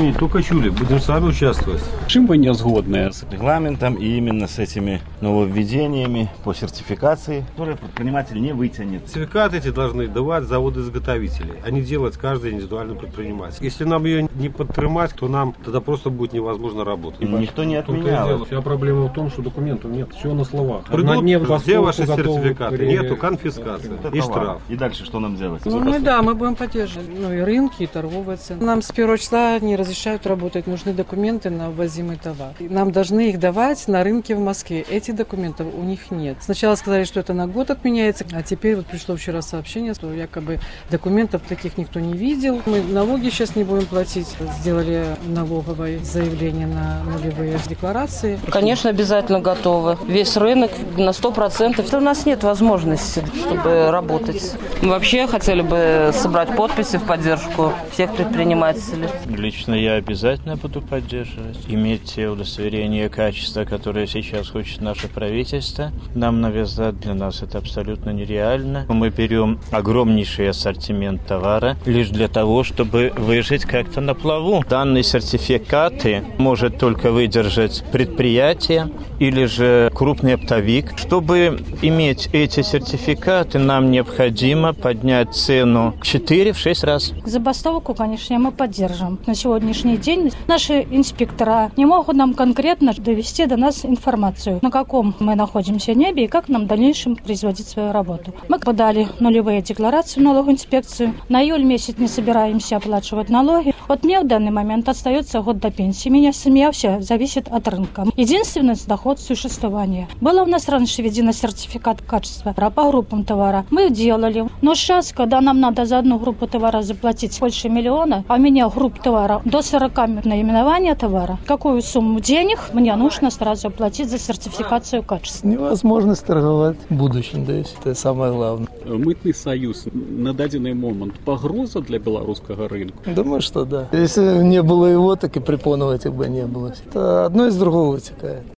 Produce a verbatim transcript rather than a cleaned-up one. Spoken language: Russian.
не только чули, будем сами участвовать. Чем вы не згодны? С регламентом и именно с этими нововведениями по сертификации, которые предприниматель не вытянет. Сертификаты эти должны давать заводы-изготовители, а не делать каждый индивидуальный предприниматель. Если нам ее не подтримать, то нам тогда просто будет невозможно работать. Никто не отменял. Вся проблема в том, что документов нет, все на словах. Придут, дне где ваши сертификаты? при... Нету, конфискация Это и товар. штраф. И дальше что нам делать? Ну, мы, да, мы будем поддерживать. Ну, и рынки, и торговые цены. Нам с первого числа не разрешают работать. Нужны документы на ввозимый товар. И нам должны их давать на рынке в Москве. Этих документов у них нет. Сначала сказали, что это на год отменяется, а теперь вот пришло вчера сообщение, что якобы документов таких никто не видел. Мы налоги сейчас не будем платить. Сделали налоговое заявление на нулевые декларации. Конечно, обязательно готовы. Весь рынок на сто процентов. У нас нет возможности, чтобы работать. Мы вообще хотели бы собрать подписи в поддержку всех предпринимателей. Лично я обязательно буду поддерживать. Иметь те удостоверения качества, которые сейчас хочет наше правительство, нам навязать, для нас это абсолютно нереально. Мы берем огромнейший ассортимент товара лишь для того, чтобы выжить как-то на плаву. Данные сертификаты может только выдержать предприятие или же крупный оптовик. Чтобы иметь эти сертификаты, нам необходимо поднять цену в четыре-шесть раз. Забастовку, конечно, мы поддержим. На сегодняшний день наши инспектора не могут нам конкретно довести до нас информацию, на каком мы находимся небе и как нам в дальнейшем производить свою работу. Мы подали нулевые декларации в налоговую инспекцию. На июль месяц не собираемся оплачивать налоги. Вот мне в данный момент остается год до пенсии. Меня семья вся зависит от рынка. Единственный доход существования. Было у нас раньше введено сертификат качества по группам товара. Мы делали. Но сейчас, когда нам надо за одну группу товара заплатить больше миллиона, а у меня групп товара до сорока наименования товара, какую сумму денег мне нужно сразу оплатить за сертификацию качества? Невозможность торговать в будущем, да, это самое главное. Митний союз на данный момент погроза для белорусского рынка? Думаю, что да. Если не было его, так и препонов этих бы не было. Это одно из другого вытекает.